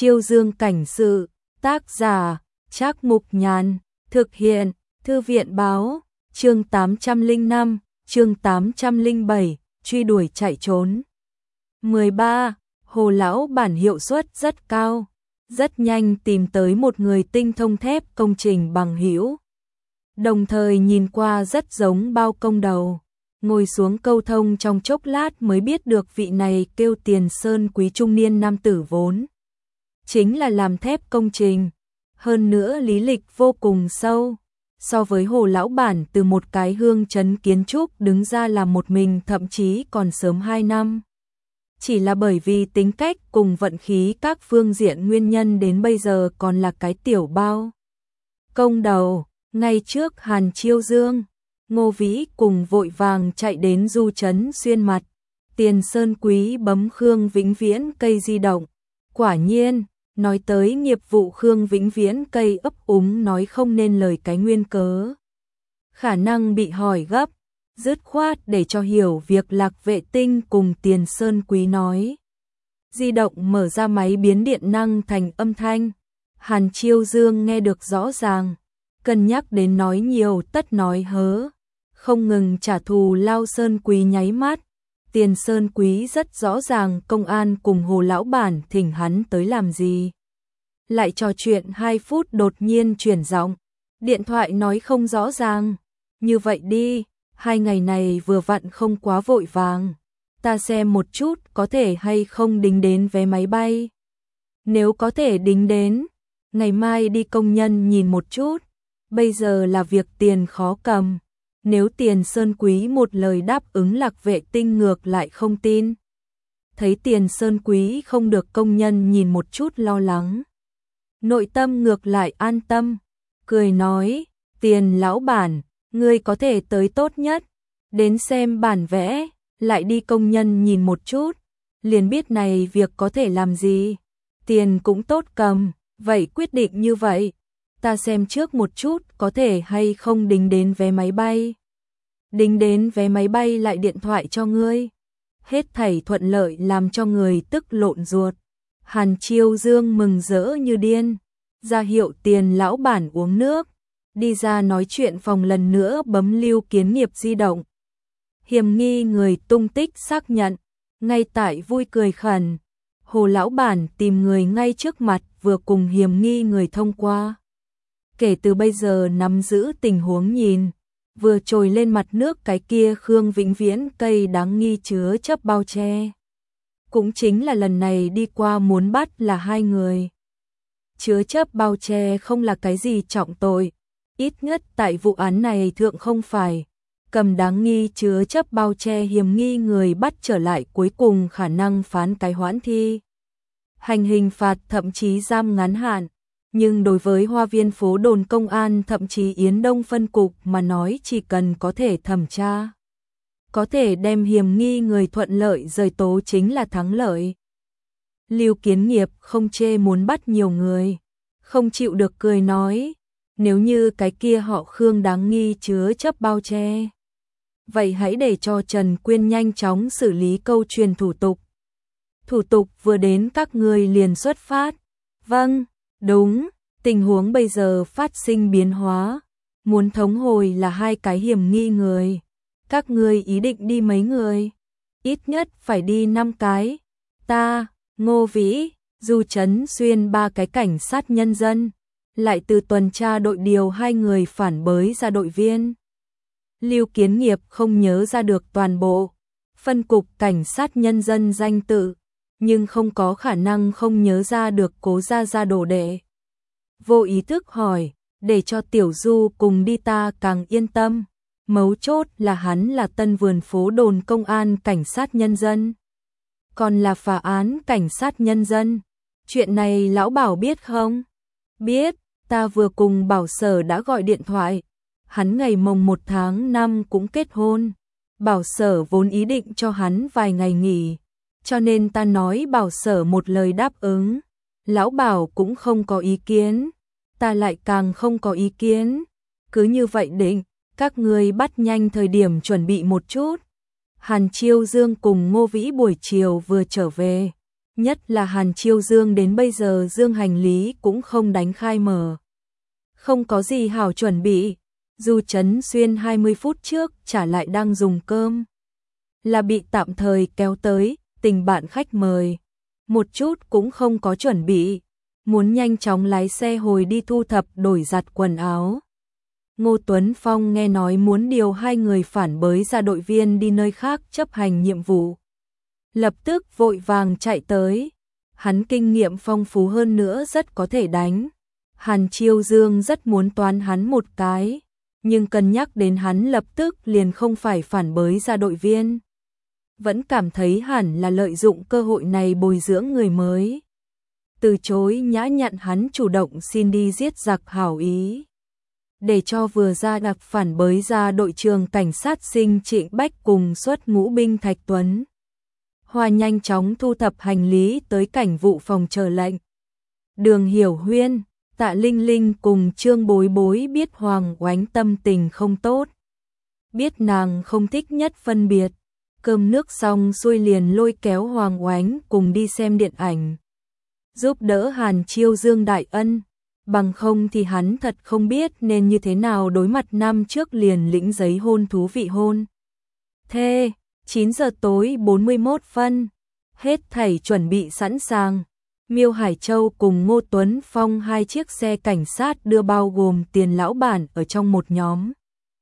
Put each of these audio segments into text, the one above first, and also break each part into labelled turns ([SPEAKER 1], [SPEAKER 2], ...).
[SPEAKER 1] Chiêu Dương cảnh sự, tác giả, Trác Mục Nhàn, thực hiện, Thư viện báo, chương 805, chương 807, truy đuổi chạy trốn. 13. Hồ lão bản hiệu suất rất cao, rất nhanh tìm tới một người tinh thông thép công trình bằng hữu. Đồng thời nhìn qua rất giống bao công đầu, ngồi xuống câu thông trong chốc lát mới biết được vị này kêu Tiền Sơn Quý trung niên nam tử vốn chính là làm thép công trình, hơn nữa lý lịch vô cùng sâu. So với Hồ lão bản từ một cái hương trấn kiến trúc đứng ra làm một mình thậm chí còn sớm 2 năm. Chỉ là bởi vì tính cách cùng vận khí các phương diện nguyên nhân đến bây giờ còn là cái tiểu bao công đầu. Ngay trước Hàn Chiêu Dương, Ngô Vĩ cùng vội vàng chạy đến du trấn xuyên mặt. Tiền Sơn Quý bấm Khương Vĩnh Viễn cây di động. Quả nhiên, nói tới nghiệp vụ Khương Vĩnh Viễn cây ấp úng nói không nên lời cái nguyên cớ. Khả năng bị hỏi gấp, dứt khoát để cho hiểu việc Lạc Vệ Tinh cùng Tiền Sơn Quý nói. Di động mở ra máy biến điện năng thành âm thanh. Hàn Chiêu Dương nghe được rõ ràng, cân nhắc đến nói nhiều tất nói hớ, không ngừng trả thù Lao Sơn Quý nháy mắt. Tiền Sơn Quý rất rõ ràng công an cùng Hồ lão bản thỉnh hắn tới làm gì. Lại trò chuyện 2 phút đột nhiên chuyển giọng, điện thoại nói không rõ ràng. Như vậy đi, 2 ngày này vừa vặn không quá vội vàng, ta xem một chút có thể hay không đính đến vé máy bay. Nếu có thể đính đến, ngày mai đi công nhân nhìn một chút. Bây giờ là việc tiền khó cầm. Nếu Tiền Sơn Quý một lời đáp ứng Lạc Vệ Tinh ngược lại không tin. Thấy Tiền Sơn Quý không được công nhân nhìn một chút lo lắng, nội tâm ngược lại an tâm, cười nói, Tiền lão bản, ngươi có thể tới tốt nhất, đến xem bản vẽ, lại đi công nhân nhìn một chút, liền biết này việc có thể làm gì. Tiền cũng tốt cầm, vậy quyết định như vậy. Ta xem trước một chút có thể hay không đính đến vé máy bay. Đính đến vé máy bay lại điện thoại cho ngươi. Hết thảy thuận lợi làm cho người tức lộn ruột. Hàn Chiêu Dương mừng rỡ như điên, ra hiệu Tiền lão bản uống nước, đi ra nói chuyện phòng lần nữa bấm Lưu Kiến Nghiệp di động. Hiểm nghi người tung tích xác nhận, ngay tại vui cười khẩn. Hồ lão bản tìm người ngay trước mặt vừa cùng hiểm nghi người thông qua. Kể từ bây giờ nắm giữ tình huống nhìn, vừa trồi lên mặt nước cái kia Khương Vĩnh Viễn cây đáng nghi chứa chấp bao che. Cũng chính là lần này đi qua muốn bắt là 2 người. Chứa chấp bao che không là cái gì trọng tội, ít nhất tại vụ án này thượng không phải. Cầm đáng nghi chứa chấp bao che hiểm nghi người bắt trở lại cuối cùng khả năng phán cái hoãn thi hành hình phạt thậm chí giam ngắn hạn. Nhưng đối với Hoa Viên phố đồn công an thậm chí Yến Đông phân cục mà nói chỉ cần có thể thẩm tra, có thể đem hiểm nghi người thuận lợi rời tố chính là thắng lợi. Lưu Kiến Nghiệp không chê muốn bắt nhiều người, không chịu được cười nói, nếu như cái kia họ Khương đáng nghi chứa chấp bao che, vậy hãy để cho Trần Quyên nhanh chóng xử lý câu truyền thủ tục. Thủ tục vừa đến các ngươi liền xuất phát. Vâng. Đúng, tình huống bây giờ phát sinh biến hóa, muốn thống hồi là 2 cái hiểm nghi người. Các ngươi ý định đi mấy người? Ít nhất phải đi 5 cái. Ta, Ngô Vĩ, Du Trấn Xuyên 3 cái cảnh sát nhân dân, lại từ tuần tra đội điều 2 người phản bới ra đội viên. Lưu Kiến Nghiệp không nhớ ra được toàn bộ phân cục cảnh sát nhân dân danh tự, nhưng không có khả năng không nhớ ra được Cố gia đồ đệ. Vô ý thức hỏi, để cho Tiểu Du cùng đi ta càng yên tâm. Mấu chốt là hắn là Tân Vườn phố đồn công an cảnh sát nhân dân, còn là phá án cảnh sát nhân dân. Chuyện này lão Bảo biết không? Biết, ta vừa cùng Bảo Sở đã gọi điện thoại. Hắn ngày mồng 1 tháng 5 cũng kết hôn. Bảo Sở vốn ý định cho hắn vài ngày nghỉ, cho nên ta nói Bảo Sở một lời đáp ứng. Lão Bảo cũng không có ý kiến, ta lại càng không có ý kiến. Cứ như vậy định, các ngươi bắt nhanh thời điểm chuẩn bị một chút. Hàn Chiêu Dương cùng Ngô Vĩ buổi chiều vừa trở về, Nhất là Hàn Chiêu Dương đến bây giờ dương hành lý cũng không đánh khai mở. Không có gì hảo chuẩn bị, Du Trấn Xuyên 20 phút trước trả lại đang dùng cơm. Là bị tạm thời kéo tới, tình bạn khách mời. Một chút cũng không có chuẩn bị, muốn nhanh chóng lái xe hồi đi thu thập đổi giặt quần áo. Ngô Tuấn Phong nghe nói muốn điều 2 người phản bới ra đội viên đi nơi khác chấp hành nhiệm vụ. Lập tức vội vàng chạy tới, hắn kinh nghiệm phong phú hơn nữa rất có thể đánh. Hàn Chiêu Dương rất muốn toán hắn một cái, nhưng cân nhắc đến hắn lập tức liền không phải phản bới ra đội viên. Vẫn cảm thấy hẳn là lợi dụng cơ hội này bồi dưỡng người mới. Từ chối nhã nhặn hắn chủ động xin đi giết giặc hảo ý. Để cho vừa ra đặc phản bới ra đội trưởng cảnh sát Sinh Trịnh Bách cùng xuất ngũ binh Thạch Tuấn. Hoa nhanh chóng thu thập hành lý tới cảnh vụ phòng chờ lệnh. Đường Hiểu Huyên, Tạ Linh Linh cùng Trương Bối Bối biết Hoàng Oánh tâm tình không tốt. Biết nàng không thích nhất phân biệt. Cơm nước xong xuôi liền lôi kéo Hoàng Oánh cùng đi xem điện ảnh. Giúp đỡ Hàn Chiêu Dương đại ân. Bằng không thì hắn thật không biết nên như thế nào đối mặt năm trước liền lĩnh giấy hôn thú vị hôn. Thê, 9 giờ tối 41 phân. Hết thảy chuẩn bị sẵn sàng. Miêu Hải Châu cùng Ngô Tuấn Phong 2 chiếc xe cảnh sát đưa bao gồm tiền lão bản ở trong một nhóm.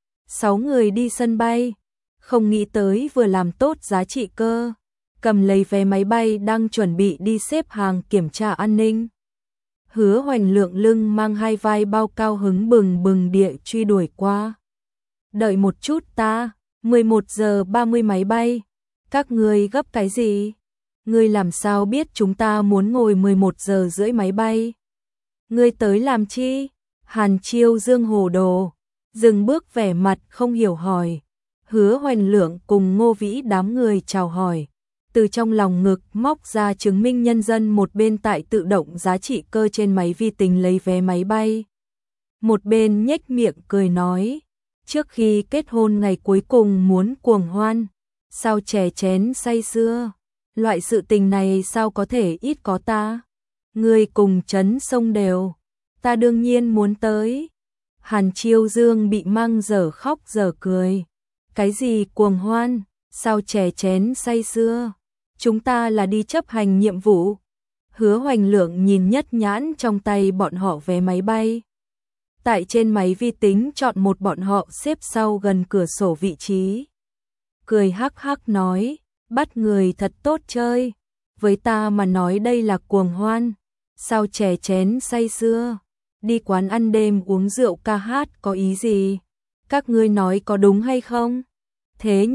[SPEAKER 1] 6 người đi sân bay. Không nghĩ tới vừa làm tốt giá trị cơ. Cầm lấy vé máy bay đang chuẩn bị đi xếp hàng kiểm tra an ninh. Hứa Hoành Lượng lưng mang 2 vai bao cao hứng bừng bừng địa truy đuổi qua. Đợi một chút ta, 11 giờ 30 máy bay. Các ngươi gấp cái gì? Ngươi làm sao biết chúng ta muốn ngồi 11 giờ rưỡi máy bay? Ngươi tới làm chi? Hàn Chiêu Dương hồ đồ, dừng bước vẻ mặt không hiểu hỏi. Hứa Hoành Lượng cùng Ngô Vĩ đám người chào hỏi. Từ trong lòng ngực móc ra chứng minh nhân dân, một bên tại tự động giá trị cơ trên máy vi tính lấy vé máy bay. Một bên nhếch miệng cười nói, trước khi kết hôn ngày cuối cùng muốn cuồng hoan, sao chè chén say sưa, loại sự tình này sao có thể ít có ta. Người cùng chấn sông đều, ta đương nhiên muốn tới. Hàn Chiêu Dương bị mang dở khóc dở cười. Cái gì cuồng hoan, sao chè chén say sưa, chúng ta là đi chấp hành nhiệm vụ. Hứa Hoành Lượng nhìn nhất nhãn trong tay bọn họ vé máy bay. Tại trên máy vi tính chọn một bọn họ xếp sau gần cửa sổ vị trí. Cười hắc hắc nói, bắt người thật tốt chơi. Với ta mà nói đây là cuồng hoan, sao chè chén say sưa, đi quán ăn đêm uống rượu ca hát có ý gì? Các ngươi nói có đúng hay không? Thế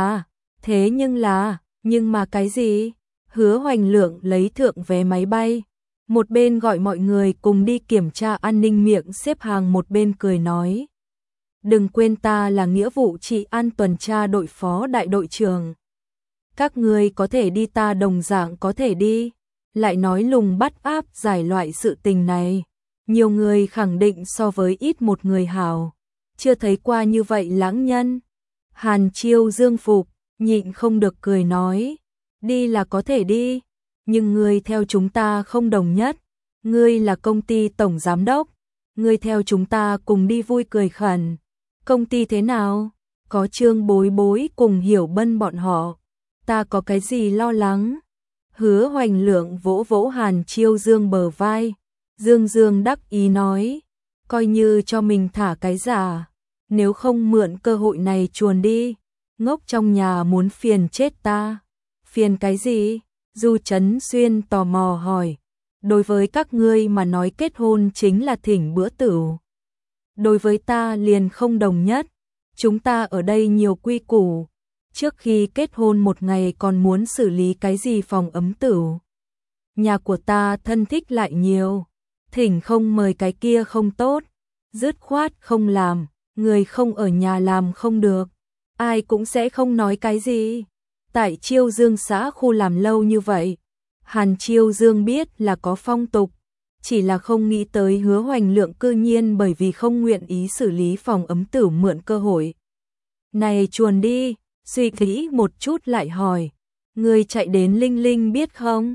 [SPEAKER 1] nhưng là, nhưng mà cái gì? Hứa Hoành Lượng lấy thượng vé máy bay, một bên gọi mọi người cùng đi kiểm tra an ninh, miệng xếp hàng một bên cười nói. Đừng quên ta là nghĩa vụ trị an tuần tra đội phó đại đội trưởng. Các ngươi có thể đi, ta đồng dạng có thể đi. Lại nói lùng bắt áp giải loại sự tình này. Nhiều người khẳng định so với ít một người hảo. Chưa thấy qua như vậy lãng nhân. Hàn Chiêu Dương phục, nhịn không được cười nói. Đi là có thể đi, nhưng ngươi theo chúng ta không đồng nhất. Ngươi là công ty tổng giám đốc, ngươi theo chúng ta cùng đi vui cười khẩn. Công ty thế nào? Có Trương Bối Bối cùng Hiểu Bân bọn họ. Ta có cái gì lo lắng? Hứa Hoành Lượng vỗ vỗ Hàn Chiêu Dương bờ vai. Dương Dương đắc ý nói, coi như cho mình thả cái giả. Nếu không mượn cơ hội này chuồn đi. Ngốc trong nhà muốn phiền chết ta. Phiền cái gì? Du Trấn Xuyên tò mò hỏi. Đối với các ngươi mà nói kết hôn chính là thỉnh bữa tửu. Đối với ta liền không đồng nhất. Chúng ta ở đây nhiều quy củ. Trước khi kết hôn một ngày còn muốn xử lý cái gì phòng ấm tửu. Nhà của ta thân thích lại nhiều. Thỉnh không mời cái kia không tốt. Dứt khoát không làm. Người không ở nhà làm không được. Ai cũng sẽ không nói cái gì. Tại Chiêu Dương xã khu làm lâu như vậy, Hàn Chiêu Dương biết là có phong tục, chỉ là không nghĩ tới Hứa Hoành Lượng cư nhiên bởi vì không nguyện ý xử lý phòng ấm tửu mượn cơ hội. Này chuồn đi, suy nghĩ một chút lại hỏi, người chạy đến Linh Linh biết không?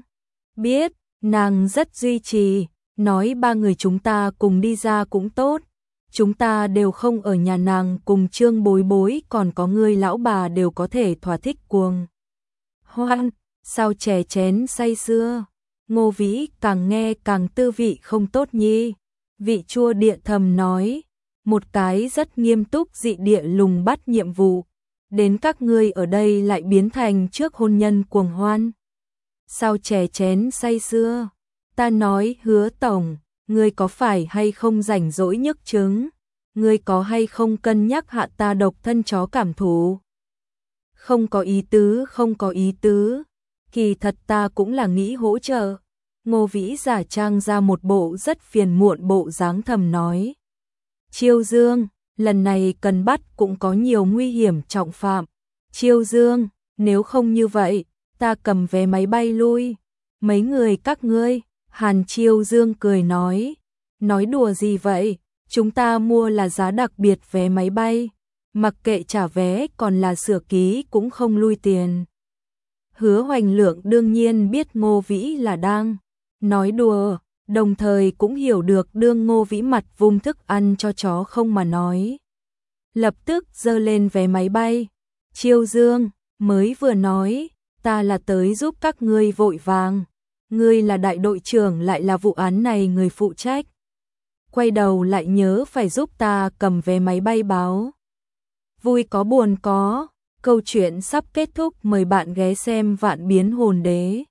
[SPEAKER 1] biết, nàng rất duy trì, nói ba người chúng ta cùng đi ra cũng tốt. Chúng ta đều không ở nhà nàng cùng Trương Bối Bối, còn có người lão bà đều có thể thỏa thích cuồng hoan, sao chè chén say sưa. Ngô Vĩ càng nghe càng tư vị không tốt nhi. Vị chua địa thầm nói, một cái rất nghiêm túc dị địa lùng bắt nhiệm vụ, đến các ngươi ở đây lại biến thành trước hôn nhân cuồng hoan. Sao chè chén say sưa, ta nói Hứa tổng, ngươi có phải hay không rảnh rỗi nhức chứng, ngươi có hay không cân nhắc hạ ta độc thân chó cảm thú. Không có ý tứ, không có ý tứ, kỳ thật ta cũng là nghĩ hỗ trợ. Ngô Vĩ giả trang ra một bộ rất phiền muộn bộ dáng thầm nói. Chiêu Dương, lần này cần bắt cũng có nhiều nguy hiểm trọng phạm. Chiêu Dương, nếu không như vậy, ta cầm vé máy bay lui. Mấy người các ngươi, Hàn Chiêu Dương cười nói đùa gì vậy, chúng ta mua là giá đặc biệt vé máy bay, mặc kệ trả vé còn là sửa ký cũng không lui tiền. Hứa Hoành Lượng đương nhiên biết Ngô Vĩ là đang nói đùa, đồng thời cũng hiểu được đương Ngô Vĩ mặt vung thức ăn cho chó không mà nói. Lập tức giơ lên vé máy bay. Chiêu Dương, mới vừa nói, ta là tới giúp các ngươi vội vàng. Ngươi là đại đội trưởng lại là vụ án này người phụ trách. Quay đầu lại nhớ phải giúp ta cầm vé máy bay báo. Vui có buồn có, câu chuyện sắp kết thúc, mời bạn ghé xem Vạn Biến Hồn Đế.